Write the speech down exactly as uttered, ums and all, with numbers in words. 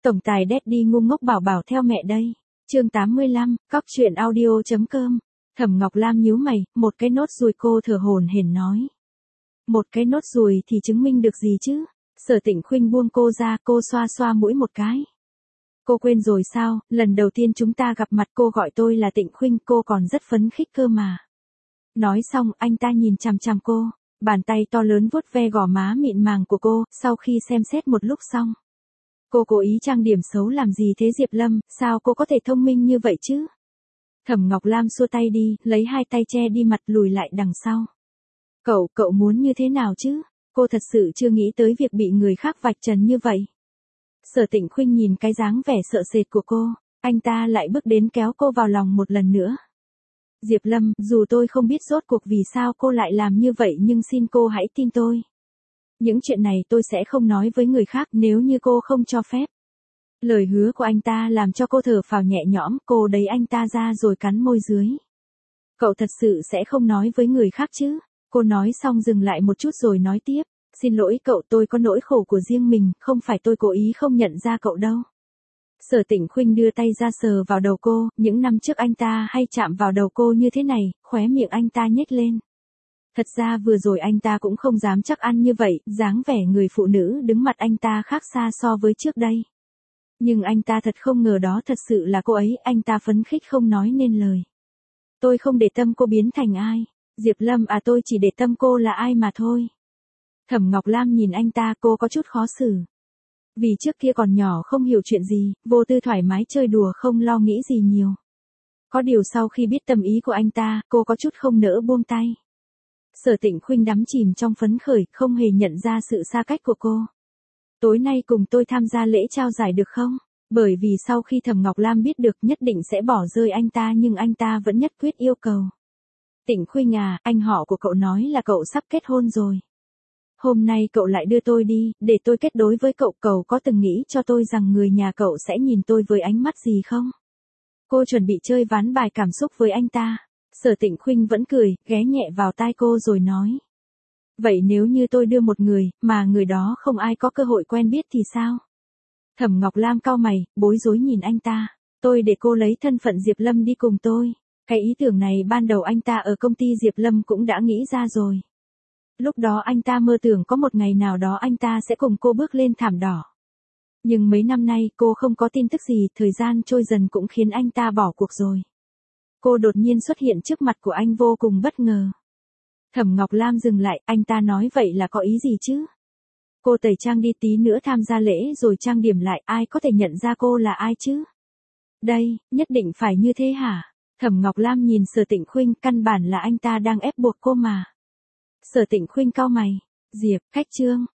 Tổng tài Daddy ngu ngốc bảo bảo theo mẹ đây. Chương tám mươi lăm, cóc truyện audio chấm com. Thẩm Ngọc Lam nhíu mày, một cái nốt ruồi, cô thở hổn hển nói. Một cái nốt ruồi thì chứng minh được gì chứ? Sở Tịnh Khuynh buông cô ra, cô xoa xoa mũi một cái. Cô quên rồi sao, lần đầu tiên chúng ta gặp mặt cô gọi tôi là Tịnh Khuynh, cô còn rất phấn khích cơ mà. Nói xong, anh ta nhìn chằm chằm cô, bàn tay to lớn vuốt ve gò má mịn màng của cô, sau khi xem xét một lúc xong. Cô cố ý trang điểm xấu làm gì thế Diệp Lâm, sao cô có thể thông minh như vậy chứ? Thẩm Ngọc Lam xua tay đi, lấy hai tay che đi mặt, lùi lại đằng sau. Cậu, cậu muốn như thế nào chứ? Cô thật sự chưa nghĩ tới việc bị người khác vạch trần như vậy. Sở Tịnh Khuynh nhìn cái dáng vẻ sợ sệt của cô, anh ta lại bước đến kéo cô vào lòng một lần nữa. Diệp Lâm, dù tôi không biết rốt cuộc vì sao cô lại làm như vậy nhưng xin cô hãy tin tôi. Những chuyện này tôi sẽ không nói với người khác nếu như cô không cho phép. Lời hứa của anh ta làm cho cô thở phào nhẹ nhõm, cô đẩy anh ta ra rồi cắn môi dưới. Cậu thật sự sẽ không nói với người khác chứ? Cô nói xong dừng lại một chút rồi nói tiếp. Xin lỗi cậu, tôi có nỗi khổ của riêng mình, không phải tôi cố ý không nhận ra cậu đâu. Sở Tịnh Khuynh đưa tay ra sờ vào đầu cô, những năm trước anh ta hay chạm vào đầu cô như thế này, khóe miệng anh ta nhếch lên. Thật ra vừa rồi anh ta cũng không dám chắc ăn như vậy, dáng vẻ người phụ nữ đứng mặt anh ta khác xa so với trước đây. Nhưng anh ta thật không ngờ đó thật sự là cô ấy, anh ta phấn khích không nói nên lời. Tôi không để tâm cô biến thành ai. Diệp Lâm à, tôi chỉ để tâm cô là ai mà thôi. Thẩm Ngọc Lam nhìn anh ta, cô có chút khó xử. Vì trước kia còn nhỏ không hiểu chuyện gì, vô tư thoải mái chơi đùa không lo nghĩ gì nhiều. Có điều sau khi biết tâm ý của anh ta, cô có chút không nỡ buông tay. Sở Tịnh Khuynh đắm chìm trong phấn khởi, không hề nhận ra sự xa cách của cô. Tối nay cùng tôi tham gia lễ trao giải được không? Bởi vì sau khi Thẩm Ngọc Lam biết được nhất định sẽ bỏ rơi anh ta nhưng anh ta vẫn nhất quyết yêu cầu. Tịnh Khuynh à, anh họ của cậu nói là cậu sắp kết hôn rồi. Hôm nay cậu lại đưa tôi đi, để tôi kết đối với cậu, cậu có từng nghĩ cho tôi rằng người nhà cậu sẽ nhìn tôi với ánh mắt gì không? Cô chuẩn bị chơi ván bài cảm xúc với anh ta. Sở Tịnh Khuynh vẫn cười, ghé nhẹ vào tai cô rồi nói. Vậy nếu như tôi đưa một người, mà người đó không ai có cơ hội quen biết thì sao? Thẩm Ngọc Lam cau mày, bối rối nhìn anh ta. Tôi để cô lấy thân phận Diệp Lâm đi cùng tôi. Cái ý tưởng này ban đầu anh ta ở công ty Diệp Lâm cũng đã nghĩ ra rồi. Lúc đó anh ta mơ tưởng có một ngày nào đó anh ta sẽ cùng cô bước lên thảm đỏ. Nhưng mấy năm nay cô không có tin tức gì, thời gian trôi dần cũng khiến anh ta bỏ cuộc rồi. Cô đột nhiên xuất hiện trước mặt của anh vô cùng bất ngờ. Thẩm Ngọc Lam dừng lại, anh ta nói vậy là có ý gì chứ? Cô tẩy trang đi, tí nữa tham gia lễ rồi trang điểm lại, ai có thể nhận ra cô là ai chứ? Đây, nhất định phải như thế hả? Thẩm Ngọc Lam nhìn Sở Tịnh Khuynh, căn bản là anh ta đang ép buộc cô mà. Sở Tịnh Khuynh cau mày. Diệp, khách trương,